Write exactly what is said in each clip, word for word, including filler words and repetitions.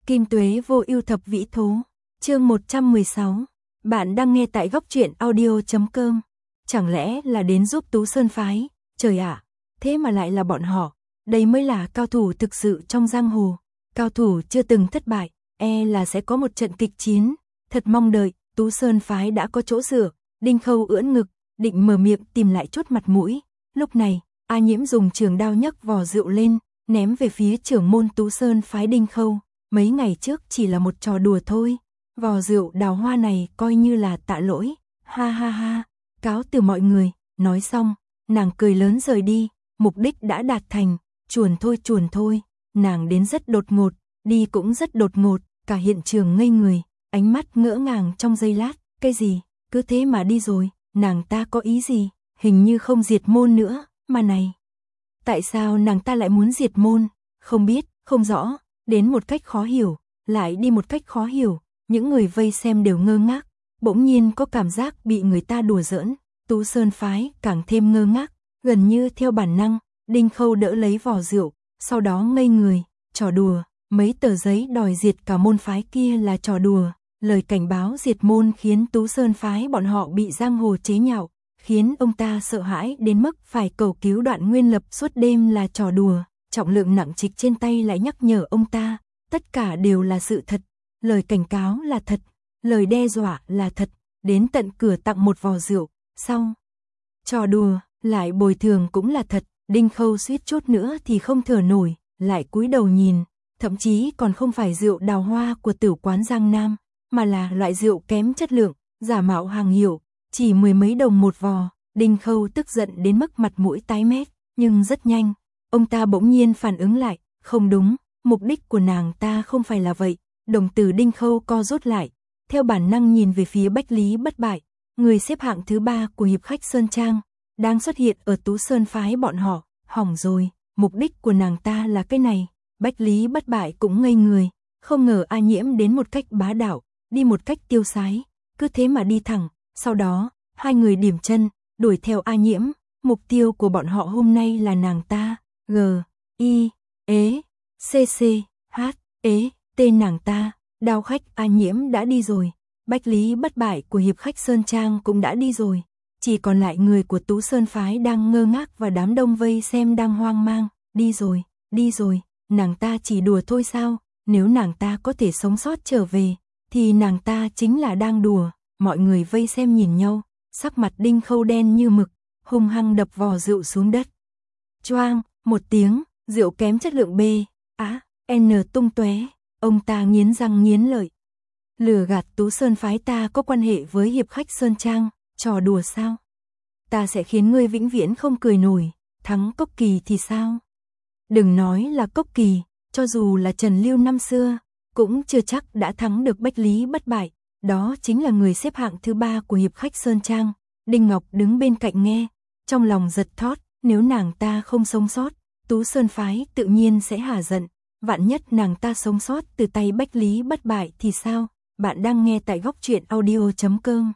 Kim Tuế vô ưu thập vĩ thố, chương một trăm mười sáu. Bạn đang nghe tại góc truyện audio chấm com. Chẳng lẽ là đến giúp Tú Sơn phái? Trời ạ, thế mà lại là bọn họ. Đây mới là cao thủ thực sự trong giang hồ. Cao thủ chưa từng thất bại, e là sẽ có một trận kịch chiến. Thật mong đợi, Tú Sơn phái đã có chỗ dựa. Đinh Khâu ưỡn ngực, định mở miệng tìm lại chút mặt mũi. Lúc này, A Nhiễm dùng trường đao nhấc vò rượu lên, ném về phía trưởng môn Tú Sơn phái Đinh Khâu. Mấy ngày trước chỉ là một trò đùa thôi. Vò rượu đào hoa này coi như là tạ lỗi. Ha ha ha, cáo từ mọi người. Nói xong, nàng cười lớn rời đi. Mục đích đã đạt thành. Chuồn thôi chuồn thôi. Nàng đến rất đột ngột, đi cũng rất đột ngột. Cả hiện trường ngây người, ánh mắt ngỡ ngàng trong giây lát. Cái gì, cứ thế mà đi rồi. Nàng ta có ý gì? Hình như không diệt môn nữa. Mà này, tại sao nàng ta lại muốn diệt môn? Không biết, không rõ. Đến một cách khó hiểu, lại đi một cách khó hiểu. Những người vây xem đều ngơ ngác. Bỗng nhiên có cảm giác bị người ta đùa giỡn. Tú Sơn phái càng thêm ngơ ngác. Gần như theo bản năng, Đinh Khâu đỡ lấy vò rượu, sau đó ngây người. Trò đùa, mấy tờ giấy đòi diệt cả môn phái kia là trò đùa. Lời cảnh báo diệt môn khiến Tú Sơn phái bọn họ bị giang hồ chế nhạo, khiến ông ta sợ hãi đến mức phải cầu cứu Đoạn Nguyên Lập suốt đêm là trò đùa. Trọng lượng nặng trịch trên tay lại nhắc nhở ông ta, tất cả đều là sự thật. Lời cảnh cáo là thật, lời đe dọa là thật, đến tận cửa tặng một vò rượu, xong. Trò đùa, lại bồi thường cũng là thật. Đinh Khâu suýt chút nữa thì không thở nổi, lại cúi đầu nhìn, thậm chí còn không phải rượu đào hoa của tử quán Giang Nam, mà là loại rượu kém chất lượng, giả mạo hàng hiệu, chỉ mười mấy đồng một vò. Đinh Khâu tức giận đến mức mặt mũi tái mét, nhưng rất nhanh, ông ta bỗng nhiên phản ứng lại, không đúng, mục đích của nàng ta không phải là vậy. Đồng tử Đinh Khâu co rút lại, theo bản năng nhìn về phía Bách Lý Bất Bại, người xếp hạng thứ ba của hiệp khách Sơn Trang, đang xuất hiện ở Tú Sơn phái bọn họ. Hỏng rồi, mục đích của nàng ta là cái này. Bách Lý Bất Bại cũng ngây người, không ngờ A Nhiễm đến một cách bá đạo, đi một cách tiêu sái, cứ thế mà đi thẳng. Sau đó, hai người điểm chân, đuổi theo A Nhiễm. Mục tiêu của bọn họ hôm nay là nàng ta. G, I, ế, C, C, H, ế, tên nàng ta. Đao khách A Nhiễm đã đi rồi. Bách Lý Bất Bại của hiệp khách Sơn Trang cũng đã đi rồi. Chỉ còn lại người của Tú Sơn phái đang ngơ ngác và đám đông vây xem đang hoang mang. Đi rồi, đi rồi, nàng ta chỉ đùa thôi sao? Nếu nàng ta có thể sống sót trở về, thì nàng ta chính là đang đùa. Mọi người vây xem nhìn nhau, sắc mặt Đinh Khâu đen như mực, hung hăng đập vò rượu xuống đất. Choang, một tiếng, rượu kém chất lượng B, á, N tung tóe. Ông ta nghiến răng nghiến lợi. Lừa gạt Tú Sơn phái ta có quan hệ với hiệp khách Sơn Trang, trò đùa sao? Ta sẽ khiến ngươi vĩnh viễn không cười nổi. Thắng Cốc Kỳ thì sao? Đừng nói là Cốc Kỳ, cho dù là Trần Lưu năm xưa, cũng chưa chắc đã thắng được Bách Lý Bất Bại. Đó chính là người xếp hạng thứ ba của hiệp khách Sơn Trang. Đinh Ngọc đứng bên cạnh nghe, trong lòng giật thót. Nếu nàng ta không sống sót, Tú Sơn phái tự nhiên sẽ hả giận. Vạn nhất nàng ta sống sót từ tay Bách Lý Bất Bại thì sao? Bạn đang nghe tại góc truyện audio chấm com.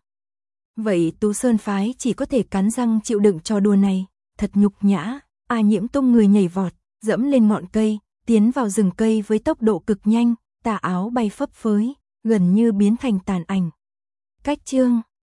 Vậy Tú Sơn phái chỉ có thể cắn răng chịu đựng trò đùa này. Thật nhục nhã. A Nhiễm tung người nhảy vọt, dẫm lên ngọn cây, tiến vào rừng cây với tốc độ cực nhanh. Tà áo bay phấp phới, gần như biến thành tàn ảnh. Cách chương